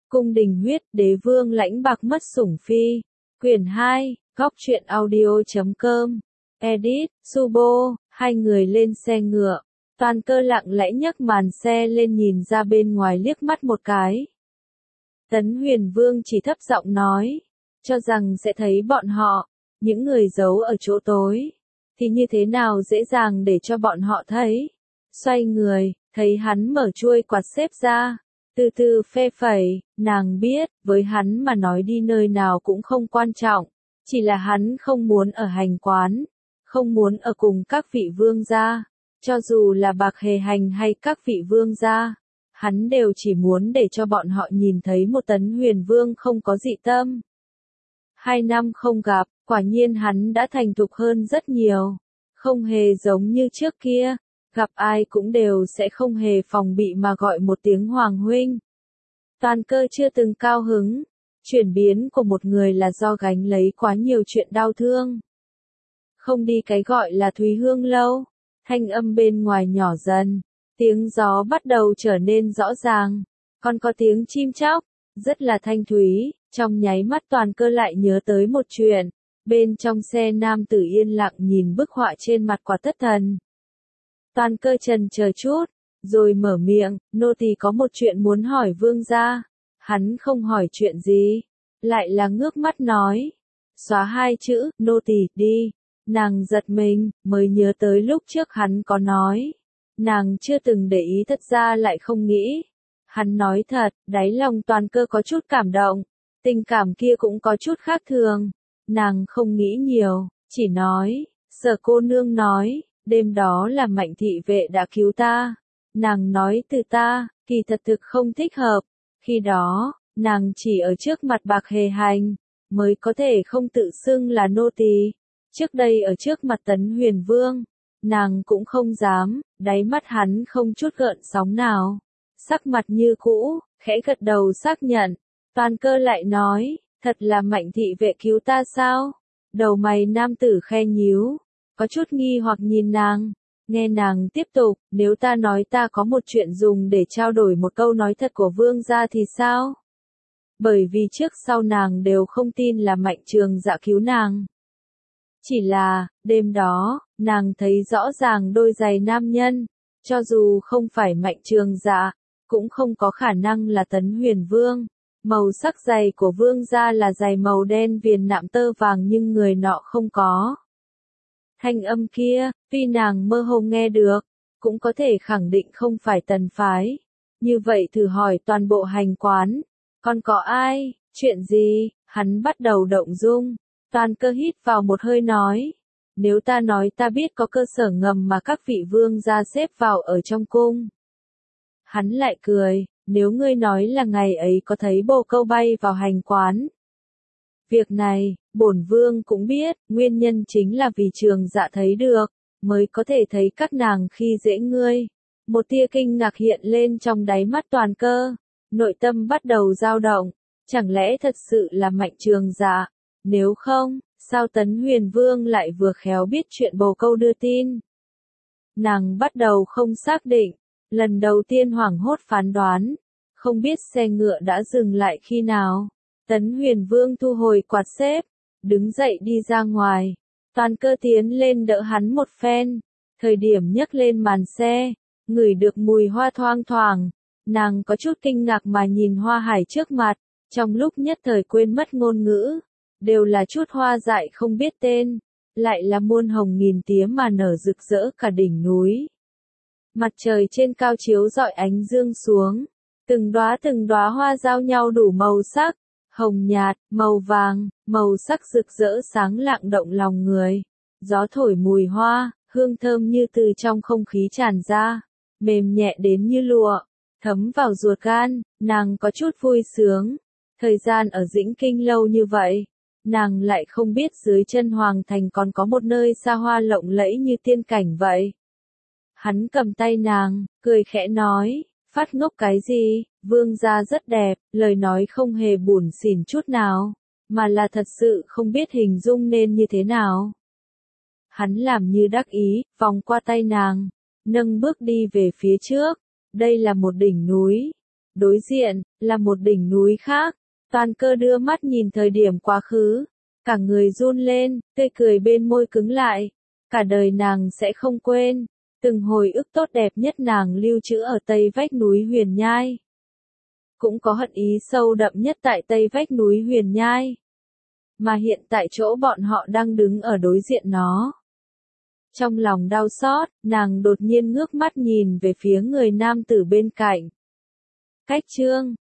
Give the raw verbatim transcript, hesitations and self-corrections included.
Cung đình huyết, đế vương lãnh bạc mất sủng phi. Quyển hai, góc truyện audio chấm com. Edit, Subo, hai người lên xe ngựa. Toàn Cơ lặng lẽ nhấc màn xe lên nhìn ra bên ngoài liếc mắt một cái. Tấn Huyền Vương chỉ thấp giọng nói, cho rằng sẽ thấy bọn họ, những người giấu ở chỗ tối, thì như thế nào dễ dàng để cho bọn họ thấy. Xoay người, thấy hắn mở chuôi quạt xếp ra, từ từ phê phẩy, nàng biết, với hắn mà nói đi nơi nào cũng không quan trọng, chỉ là hắn không muốn ở hành quán, không muốn ở cùng các vị vương gia, cho dù là Bạc Hề Hành hay các vị vương gia, hắn đều chỉ muốn để cho bọn họ nhìn thấy một Tấn Huyền Vương không có dị tâm. Hai năm không gặp, quả nhiên hắn đã thành thục hơn rất nhiều, không hề giống như trước kia, gặp ai cũng đều sẽ không hề phòng bị mà gọi một tiếng Hoàng huynh. Toàn Cơ chưa từng cao hứng, chuyển biến của một người là do gánh lấy quá nhiều chuyện đau thương. Không đi cái gọi là Thúy Hương lâu, thanh âm bên ngoài nhỏ dần, tiếng gió bắt đầu trở nên rõ ràng, còn có tiếng chim chóc, rất là thanh thúy, trong nháy mắt Toàn Cơ lại nhớ tới một chuyện, bên trong xe nam tử yên lặng nhìn bức họa trên mặt Quả Thất Thần. Toàn Cơ chần chờ chút, rồi mở miệng, nô tỳ có một chuyện muốn hỏi vương gia. Hắn không hỏi chuyện gì, lại là ngước mắt nói, xóa hai chữ, nô tỳ, đi. Nàng giật mình, mới nhớ tới lúc trước hắn có nói. Nàng chưa từng để ý, thật ra lại không nghĩ. Hắn nói thật, đáy lòng Toàn Cơ có chút cảm động, tình cảm kia cũng có chút khác thường. Nàng không nghĩ nhiều, chỉ nói, Sở cô nương nói, đêm đó là Mạnh thị vệ đã cứu ta. Nàng nói từ ta, kỳ thật thực không thích hợp. Khi đó, nàng chỉ ở trước mặt Bạc Hề Hành, mới có thể không tự xưng là nô tỳ. Trước đây ở trước mặt Tấn Huyền Vương, nàng cũng không dám, đáy mắt hắn không chút gợn sóng nào. Sắc mặt như cũ, khẽ gật đầu xác nhận. Toàn Cơ lại nói, thật là Mạnh thị vệ cứu ta sao? Đầu mày nam tử khe nhíu, có chút nghi hoặc nhìn nàng. Nghe nàng tiếp tục, nếu ta nói ta có một chuyện dùng để trao đổi một câu nói thật của vương gia thì sao? Bởi vì trước sau nàng đều không tin là Mạnh Trường Dạ cứu nàng. Chỉ là, đêm đó, nàng thấy rõ ràng đôi giày nam nhân, cho dù không phải Mạnh Trường Dạ, cũng không có khả năng là Tấn Huyền Vương. Màu sắc giày của vương gia là giày màu đen viền nạm tơ vàng nhưng người nọ không có. Thanh âm kia, tuy nàng mơ hồ nghe được, cũng có thể khẳng định không phải tần phái. Như vậy thử hỏi toàn bộ hành quán, còn có ai, chuyện gì, hắn bắt đầu động dung. Toàn Cơ hít vào một hơi nói, nếu ta nói ta biết có cơ sở ngầm mà các vị vương gia xếp vào ở trong cung. Hắn lại cười, nếu ngươi nói là ngày ấy có thấy bồ câu bay vào hành quán. Việc này, bổn vương cũng biết, nguyên nhân chính là vì Trường Dạ thấy được, mới có thể thấy các nàng khi dễ ngươi. Một tia kinh ngạc hiện lên trong đáy mắt Toàn Cơ, nội tâm bắt đầu dao động, chẳng lẽ thật sự là Mạnh Trường Dạ? Nếu không, sao Tấn Huyền Vương lại vừa khéo biết chuyện bồ câu đưa tin? Nàng bắt đầu không xác định, lần đầu tiên hoảng hốt phán đoán, không biết xe ngựa đã dừng lại khi nào. Tấn Huyền Vương thu hồi quạt xếp, đứng dậy đi ra ngoài. Toàn Cơ tiến lên đỡ hắn một phen, thời điểm nhấc lên màn xe, ngửi được mùi hoa thoang thoảng, nàng có chút kinh ngạc mà nhìn hoa hải trước mặt, trong lúc nhất thời quên mất ngôn ngữ, đều là chút hoa dại không biết tên, lại là muôn hồng nghìn tía mà nở rực rỡ cả đỉnh núi. Mặt trời trên cao chiếu rọi ánh dương xuống, từng đóa từng đóa hoa giao nhau đủ màu sắc, hồng nhạt, màu vàng, màu sắc rực rỡ sáng lạng động lòng người. Gió thổi mùi hoa, hương thơm như từ trong không khí tràn ra, mềm nhẹ đến như lụa, thấm vào ruột gan, nàng có chút vui sướng. Thời gian ở Dĩnh Kinh lâu như vậy, nàng lại không biết dưới chân Hoàng Thành còn có một nơi xa hoa lộng lẫy như tiên cảnh vậy. Hắn cầm tay nàng, cười khẽ nói, phát ngốc cái gì, vương gia rất đẹp, lời nói không hề buồn xỉn chút nào, mà là thật sự không biết hình dung nên như thế nào. Hắn làm như đắc ý, vòng qua tay nàng, nâng bước đi về phía trước, đây là một đỉnh núi, Đối diện, là một đỉnh núi khác. Toàn cơ đưa mắt nhìn thời điểm quá khứ. Cả người run lên, tươi cười bên môi cứng lại. Cả đời nàng sẽ không quên. Từng hồi ức tốt đẹp nhất nàng lưu trữ ở tây vách núi Huyền Nhai. Cũng có hận ý sâu đậm nhất tại tây vách núi Huyền Nhai. Mà hiện tại chỗ bọn họ đang đứng ở đối diện nó. Trong lòng đau xót, nàng đột nhiên ngước mắt nhìn về phía người nam tử bên cạnh. Cách chương